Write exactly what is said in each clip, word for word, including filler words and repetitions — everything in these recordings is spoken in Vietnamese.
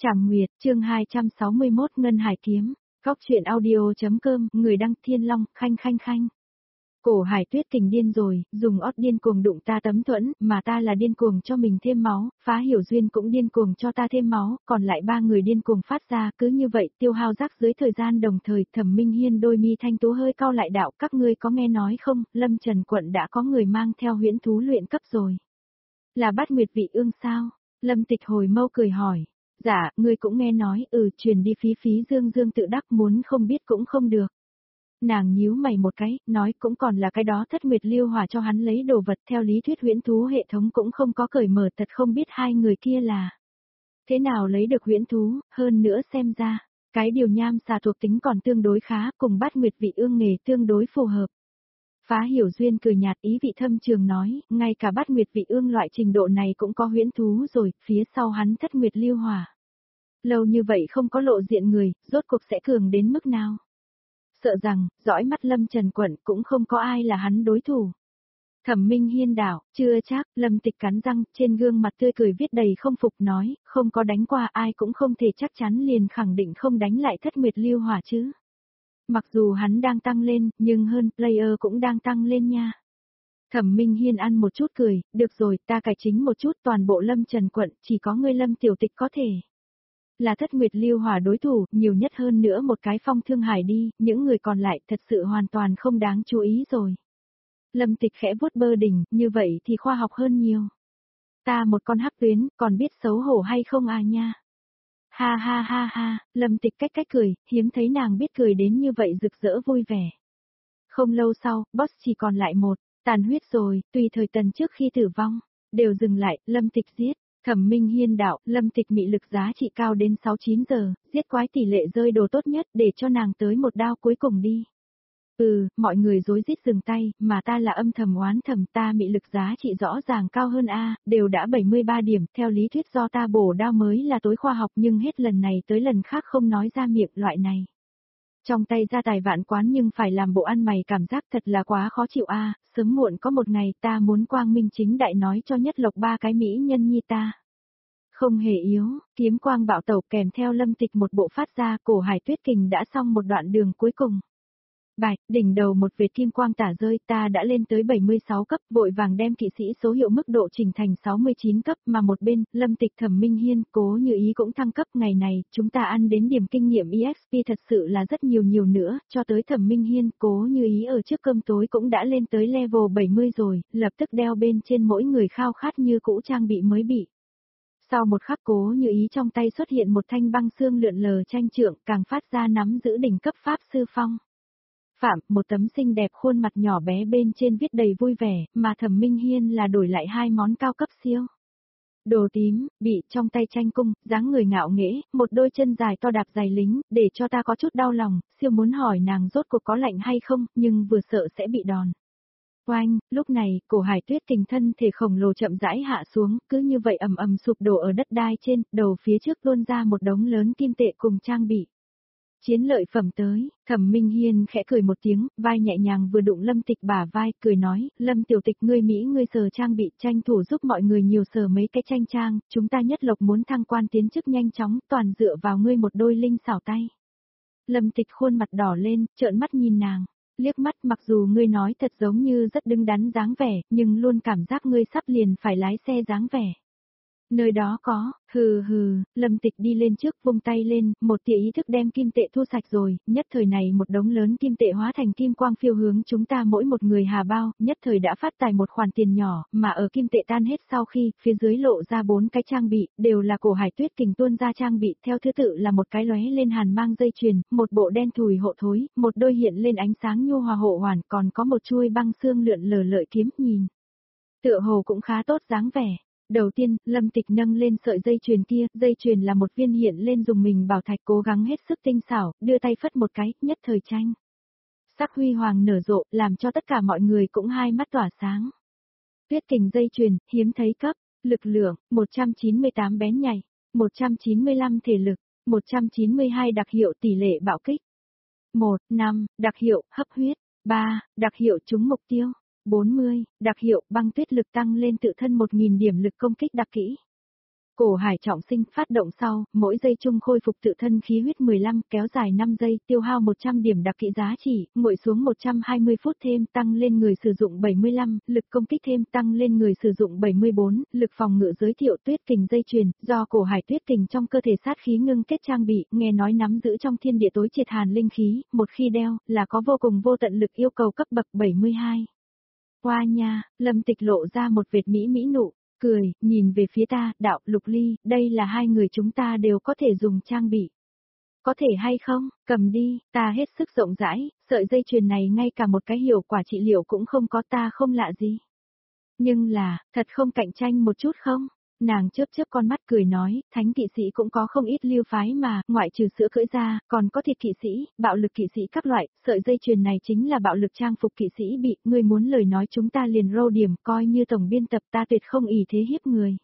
Trảm Nguyệt, chương hai trăm sáu mươi mốt Ngân Hải Kiếm, Góc truyện audio.com, người đăng Thiên Long, khanh khanh khanh. Cổ Hải Tuyết Kình điên rồi, dùng ót điên cuồng đụng ta tấm thuẫn, mà ta là điên cuồng cho mình thêm máu, Phá Hiểu Duyên cũng điên cuồng cho ta thêm máu, còn lại ba người điên cuồng phát ra, cứ như vậy tiêu hao rác dưới thời gian đồng thời. Thẩm Minh Hiên đôi mi thanh tú hơi cau lại, đạo, các ngươi có nghe nói không, Lâm Trần quận đã có người mang theo huyễn thú luyện cấp rồi. Là Bát Nguyệt Vị Ương sao? Lâm Tịch hồi mâu cười hỏi. Dạ, ngươi cũng nghe nói, ừ, truyền đi phí phí dương dương tự đắc, muốn không biết cũng không được. Nàng nhíu mày một cái, nói cũng còn là cái đó Thất Nguyệt Lưu Hỏa cho hắn lấy đồ vật, theo lý thuyết huyễn thú hệ thống cũng không có cởi mở, thật không biết hai người kia là thế nào lấy được huyễn thú, hơn nữa xem ra, cái điều nham xà thuộc tính còn tương đối khá, cùng Bát Nguyệt Vị Ương nghề tương đối phù hợp. Phá Hiểu Duyên cười nhạt, ý vị thâm trường nói, ngay cả Bát Nguyệt Vị Ương loại trình độ này cũng có huyễn thú rồi, phía sau hắn Thất Nguyệt Lưu Hỏa. Lâu như vậy không có lộ diện người, rốt cuộc sẽ cường đến mức nào? Sợ rằng, dõi mắt Lâm Trần quận cũng không có ai là hắn đối thủ. Thẩm Minh Hiên đảo, chưa chắc, Lâm Tịch cắn răng, trên gương mặt tươi cười viết đầy không phục nói, không có đánh qua ai cũng không thể chắc chắn liền khẳng định không đánh lại Thất Nguyệt Lưu Hỏa chứ. Mặc dù hắn đang tăng lên, nhưng hơn player cũng đang tăng lên nha. Thẩm Minh Hiên ăn một chút cười, được rồi, ta cải chính một chút, toàn bộ Lâm Trần quận, chỉ có ngươi Lâm Tiểu Tịch có thể là Thất Nguyệt Lưu Hỏa đối thủ, nhiều nhất hơn nữa một cái Phong Thương Hải đi, những người còn lại thật sự hoàn toàn không đáng chú ý rồi. Lâm Tịch khẽ vuốt bơ đỉnh, như vậy thì khoa học hơn nhiều. Ta một con hắc tuyến, còn biết xấu hổ hay không à nha. Ha ha ha ha, Lâm Tịch cách cách cười, hiếm thấy nàng biết cười đến như vậy rực rỡ vui vẻ. Không lâu sau, boss chỉ còn lại một, tàn huyết rồi, tùy thời tần trước khi tử vong, đều dừng lại, Lâm Tịch giết. Thẩm Minh Hiên đạo, Lâm Tịch mị lực giá trị cao đến sáu chín giờ, giết quái tỷ lệ rơi đồ tốt nhất để cho nàng tới một đao cuối cùng đi. Ừ, mọi người rối rít dừng tay, mà ta là âm thầm oán thầm, ta mị lực giá trị rõ ràng cao hơn A, đều đã bảy mươi ba điểm, theo lý thuyết do ta bổ đao mới là tối khoa học, nhưng hết lần này tới lần khác không nói ra miệng loại này. Trong tay ra tài vạn quán nhưng phải làm bộ ăn mày, cảm giác thật là quá khó chịu a, sớm muộn có một ngày ta muốn quang minh chính đại nói cho Nhất Lộc ba cái mỹ nhân nhi ta. Không hề yếu, kiếm quang bạo tẩu kèm theo Lâm Tịch một bộ phát ra, Cổ Hải Tuyết Kình đã xong một đoạn đường cuối cùng. Bạch, đỉnh đầu một vệt kim quang tả rơi, ta đã lên tới bảy mươi sáu cấp, vội vàng đem kỵ sĩ số hiệu mức độ chỉnh thành sáu mươi chín cấp, mà một bên, Lâm Tịch Thẩm Minh Hiên, Cố Như Ý cũng thăng cấp. Ngày này, chúng ta ăn đến điểm kinh nghiệm e ích pê thật sự là rất nhiều nhiều nữa, cho tới Thẩm Minh Hiên, Cố Như Ý ở trước cơm tối cũng đã lên tới level bảy mươi rồi, lập tức đeo bên trên mỗi người khao khát như cũ trang bị mới bị. Sau một khắc, Cố Như Ý trong tay xuất hiện một thanh băng xương lượn lờ tranh trượng, càng phát ra nắm giữ đỉnh cấp pháp sư phong. Phạm, một tấm xinh đẹp khuôn mặt nhỏ bé bên trên viết đầy vui vẻ, mà Thẩm Minh Hiên là đổi lại hai món cao cấp siêu. Đồ tím, bị trong tay tranh cung, dáng người ngạo nghễ, một đôi chân dài to đạp giày lính, để cho ta có chút đau lòng, siêu muốn hỏi nàng rốt cuộc có lạnh hay không, nhưng vừa sợ sẽ bị đòn. Oanh, lúc này, Cổ Hải Tuyết Kình thân thể khổng lồ chậm rãi hạ xuống, cứ như vậy ầm ầm sụp đổ ở đất đai trên, đầu phía trước luôn ra một đống lớn kim tệ cùng trang bị. Chiến lợi phẩm tới, Thẩm Minh Hiên khẽ cười một tiếng, vai nhẹ nhàng vừa đụng Lâm Tịch bả vai, cười nói, Lâm Tiểu Tịch ngươi Mỹ ngươi sờ trang bị, tranh thủ giúp mọi người nhiều sờ mấy cái tranh trang, chúng ta Nhất Lộc muốn thăng quan tiến chức nhanh chóng, toàn dựa vào ngươi một đôi linh xảo tay. Lâm Tịch khuôn mặt đỏ lên, trợn mắt nhìn nàng, liếc mắt, mặc dù ngươi nói thật giống như rất đứng đắn dáng vẻ, nhưng luôn cảm giác ngươi sắp liền phải lái xe dáng vẻ. Nơi đó có, hừ hừ, Lâm Tịch đi lên trước vung tay lên, một tia ý thức đem kim tệ thu sạch rồi, nhất thời này một đống lớn kim tệ hóa thành kim quang phiêu hướng chúng ta mỗi một người hà bao, nhất thời đã phát tài một khoản tiền nhỏ, mà ở kim tệ tan hết sau khi, phía dưới lộ ra bốn cái trang bị, đều là Cổ Hải Tuyết Kình tuôn ra trang bị, theo thứ tự là một cái lóe lên hàn mang dây chuyền, một bộ đen thùi hộ thối, một đôi hiện lên ánh sáng nhu hòa hộ hoàn, còn có một chuôi băng xương lượn lờ lợi kiếm, nhìn tựa hồ cũng khá tốt dáng vẻ. Đầu tiên, Lâm Tịch nâng lên sợi dây chuyền kia, dây chuyền là một viên hiện lên dùng mình bảo thạch cố gắng hết sức tinh xảo, đưa tay phất một cái, nhất thời tranh. Sắc huy hoàng nở rộ, làm cho tất cả mọi người cũng hai mắt tỏa sáng. Tuyết Kình dây chuyền, hiếm thấy cấp, lực lượng, một trăm chín mươi tám bén nhạy, một trăm chín mươi lăm thể lực, một trăm chín mươi hai đặc hiệu tỷ lệ bạo kích. một, năm, đặc hiệu, hấp huyết, ba, đặc hiệu trúng mục tiêu. bốn mươi, đặc hiệu băng tuyết lực tăng lên tự thân một nghìn điểm lực công kích đặc kỹ. Cổ hải trọng sinh phát động sau, mỗi giây chung khôi phục tự thân khí huyết mười lăm, kéo dài năm giây, tiêu hao một trăm điểm đặc kỹ giá trị, nguội xuống một trăm hai mươi phút thêm, tăng lên người sử dụng bảy mươi lăm, lực công kích thêm, tăng lên người sử dụng bảy mươi bốn, lực phòng ngự giới thiệu tuyết kình dây chuyền, do cổ hải tuyết kình trong cơ thể sát khí ngưng kết trang bị, nghe nói nắm giữ trong thiên địa tối triệt hàn linh khí, một khi đeo, là có vô cùng vô tận lực yêu cầu cấp bậc bảy mươi hai. Qua nha, Lâm Tịch lộ ra một vệt mỹ mỹ nụ. Cười, nhìn về phía ta, đạo, Lục Ly, đây là hai người chúng ta đều có thể dùng trang bị. Có thể hay không, cầm đi, ta hết sức rộng rãi, sợi dây chuyền này ngay cả một cái hiệu quả trị liệu cũng không có, ta không lạ gì. Nhưng là, thật không cạnh tranh một chút không? Nàng chớp chớp con mắt cười nói, thánh kỵ sĩ cũng có không ít lưu phái mà, ngoại trừ sữa cưỡi ra, còn có thịt kỵ sĩ, bạo lực kỵ sĩ các loại, sợi dây chuyền này chính là bạo lực trang phục kỵ sĩ bị, ngươi muốn lời nói chúng ta liền rô điểm, coi như tổng biên tập ta tuyệt không ỷ thế hiếp người.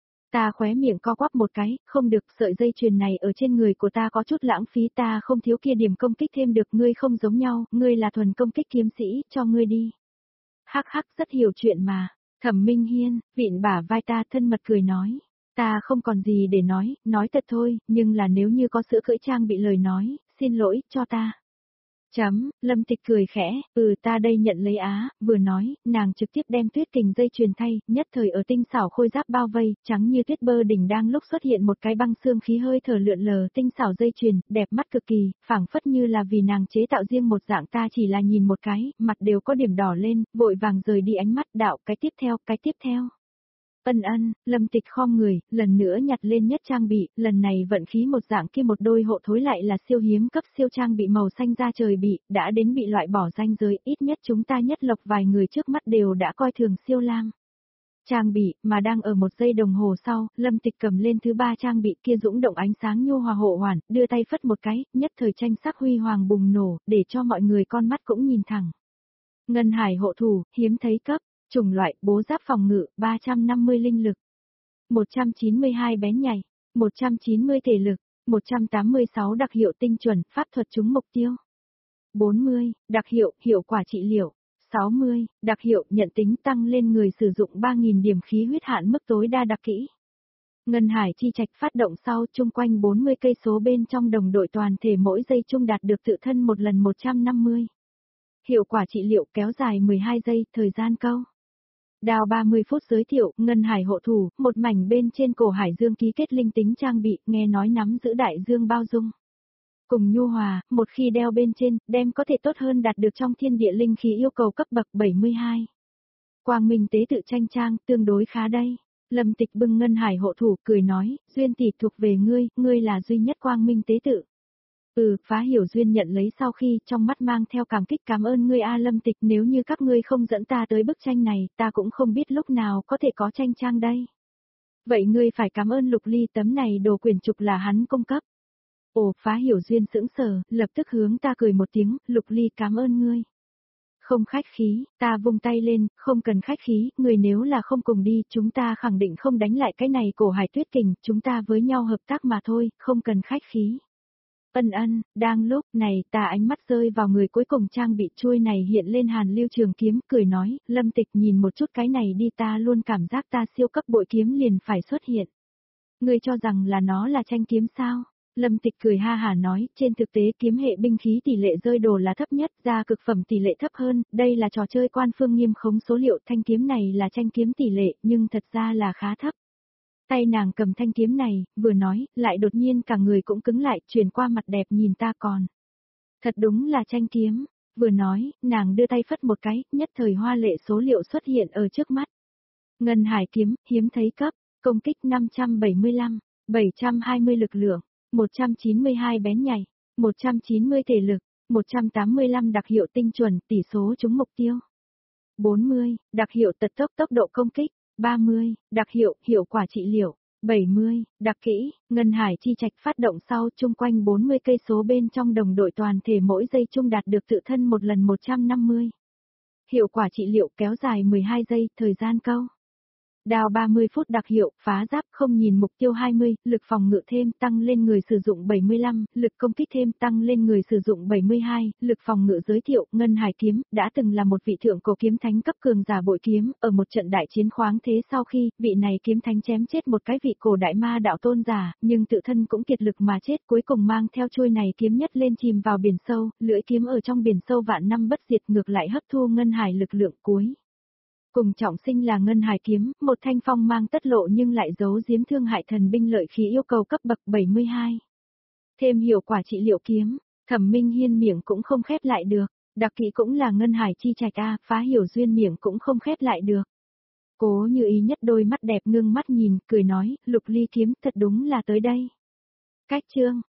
Ta khóe miệng co quắp một cái, không được, sợi dây chuyền này ở trên người của ta có chút lãng phí, ta không thiếu kia điểm công kích thêm được, ngươi không giống nhau, ngươi là thuần công kích kiếm sĩ, cho ngươi đi. Hắc hắc, rất hiểu chuyện mà. Thẩm Minh Hiên, vịn bả vai ta thân mật cười nói, ta không còn gì để nói, nói thật thôi, nhưng là nếu như có sữa cưỡi trang bị lời nói, xin lỗi, cho ta. Chấm, Lâm Tịch cười khẽ, ừ ta đây nhận lấy á, vừa nói, nàng trực tiếp đem tuyết kình dây chuyền thay, nhất thời ở tinh xảo khôi giáp bao vây, trắng như tuyết bơ đỉnh đang lúc xuất hiện một cái băng xương khí hơi thở lượn lờ tinh xảo dây chuyền, đẹp mắt cực kỳ, phảng phất như là vì nàng chế tạo riêng một dạng, ta chỉ là nhìn một cái, mặt đều có điểm đỏ lên, vội vàng rời đi ánh mắt, đạo, cái tiếp theo, cái tiếp theo. Ân ân, Lâm Tịch khom người, lần nữa nhặt lên nhất trang bị, lần này vận khí một dạng kia một đôi hộ thối lại là siêu hiếm cấp siêu trang bị màu xanh da trời bị, đã đến bị loại bỏ danh giới, ít nhất chúng ta nhất lộc vài người trước mắt đều đã coi thường siêu lam. Trang bị, mà đang ở một giây đồng hồ sau, Lâm Tịch cầm lên thứ ba trang bị kia dũng động ánh sáng nhu hòa hộ hoàn, đưa tay phất một cái, nhất thời tranh sắc huy hoàng bùng nổ, để cho mọi người con mắt cũng nhìn thẳng. Ngân hải hộ thủ, hiếm thấy cấp. Chủng loại, bố giáp phòng ngự, ba trăm năm mươi linh lực, một trăm chín mươi hai bén nhảy, một trăm chín mươi thể lực, một trăm tám mươi sáu đặc hiệu tinh chuẩn, pháp thuật trúng mục tiêu. bốn mươi, đặc hiệu, hiệu quả trị liệu. sáu mươi, đặc hiệu, nhận tính tăng lên người sử dụng ba nghìn điểm khí huyết hạn mức tối đa đặc kỹ. Ngân hải chi trạch phát động sau, chung quanh bốn mươi cây số bên trong đồng đội toàn thể mỗi giây chung đạt được tự thân một lần một trăm năm mươi. Hiệu quả trị liệu kéo dài mười hai giây, thời gian câu. Đào ba mươi phút giới thiệu, Ngân Hải hộ thủ, một mảnh bên trên cổ hải dương ký kết linh tính trang bị, nghe nói nắm giữ đại dương bao dung. Cùng nhu hòa, một khi đeo bên trên, đem có thể tốt hơn đạt được trong thiên địa linh khí yêu cầu cấp bậc bảy mươi hai. Quang Minh tế tự tranh trang, tương đối khá đây. Lâm Tịch bưng Ngân Hải hộ thủ, cười nói, duyên tỷ thuộc về ngươi, ngươi là duy nhất Quang Minh tế tự. Ừ, Phá Hiểu Duyên nhận lấy sau khi trong mắt mang theo cảm kích cảm ơn ngươi A Lâm Tịch, nếu như các ngươi không dẫn ta tới bức tranh này, ta cũng không biết lúc nào có thể có tranh trang đây. Vậy ngươi phải cảm ơn Lục Ly, tấm này đồ quyển trục là hắn cung cấp. Ồ, Phá Hiểu Duyên sững sờ, lập tức hướng ta cười một tiếng, Lục Ly cảm ơn ngươi. Không khách khí, ta vung tay lên, không cần khách khí, người nếu là không cùng đi, chúng ta khẳng định không đánh lại cái này cổ hải tuyết kình, chúng ta với nhau hợp tác mà thôi, không cần khách khí. Ân ân, đang lúc này ta ánh mắt rơi vào người cuối cùng trang bị chuôi này hiện lên hàn lưu trường kiếm, cười nói, Lâm Tịch nhìn một chút cái này đi, ta luôn cảm giác ta siêu cấp bội kiếm liền phải xuất hiện. Ngươi cho rằng là nó là tranh kiếm sao? Lâm Tịch cười ha hà nói, trên thực tế kiếm hệ binh khí tỷ lệ rơi đồ là thấp nhất, ra cực phẩm tỷ lệ thấp hơn, đây là trò chơi quan phương nghiêm khống số liệu, thanh kiếm này là tranh kiếm tỷ lệ, nhưng thật ra là khá thấp. Tay nàng cầm thanh kiếm này, vừa nói, lại đột nhiên cả người cũng cứng lại, chuyển qua mặt đẹp nhìn ta còn. Thật đúng là tranh kiếm, vừa nói, nàng đưa tay phất một cái, nhất thời hoa lệ số liệu xuất hiện ở trước mắt. Ngân hải kiếm, hiếm thấy cấp, công kích năm trăm bảy mươi lăm, bảy trăm hai mươi lực lượng, một trăm chín mươi hai bén nhảy, một trăm chín mươi thể lực, một trăm tám mươi lăm đặc hiệu tinh chuẩn, tỷ số trúng mục tiêu. bốn mươi, đặc hiệu tật tốc tốc độ công kích. ba mươi, đặc hiệu, hiệu quả trị liệu. bảy mươi, đặc kỹ, Ngân Hải chi trạch phát động sau, chung quanh bốn mươi cây số bên trong đồng đội toàn thể mỗi giây chung đạt được tự thân một lần một trăm năm mươi. Hiệu quả trị liệu kéo dài mười hai giây, thời gian câu. Đao ba mươi phút đặc hiệu, phá giáp không nhìn mục tiêu hai mươi, lực phòng ngự thêm tăng lên người sử dụng bảy mươi lăm, lực công kích thêm tăng lên người sử dụng bảy mươi hai, lực phòng ngự giới thiệu, Ngân Hải kiếm, đã từng là một vị thượng cổ kiếm thánh cấp cường giả bội kiếm, ở một trận đại chiến khoáng thế sau khi, vị này kiếm thánh chém chết một cái vị cổ đại ma đạo tôn giả, nhưng tự thân cũng kiệt lực mà chết, cuối cùng mang theo chuôi này kiếm nhất lên chìm vào biển sâu, lưỡi kiếm ở trong biển sâu vạn năm bất diệt ngược lại hấp thu Ngân Hải lực lượng cuối. Cùng trọng sinh là Ngân Hải kiếm, một thanh phong mang tất lộ nhưng lại giấu giếm thương hại thần binh lợi khí yêu cầu cấp bậc bảy mươi hai. Thêm hiệu quả trị liệu kiếm, Thẩm Minh Hiên miệng cũng không khép lại được, đặc kỹ cũng là Ngân Hải chi trạch a, phá hiểu duyên miệng cũng không khép lại được. Cố Như Ý nhất đôi mắt đẹp ngưng mắt nhìn, cười nói, Lục Ly kiếm thật đúng là tới đây. Cách chương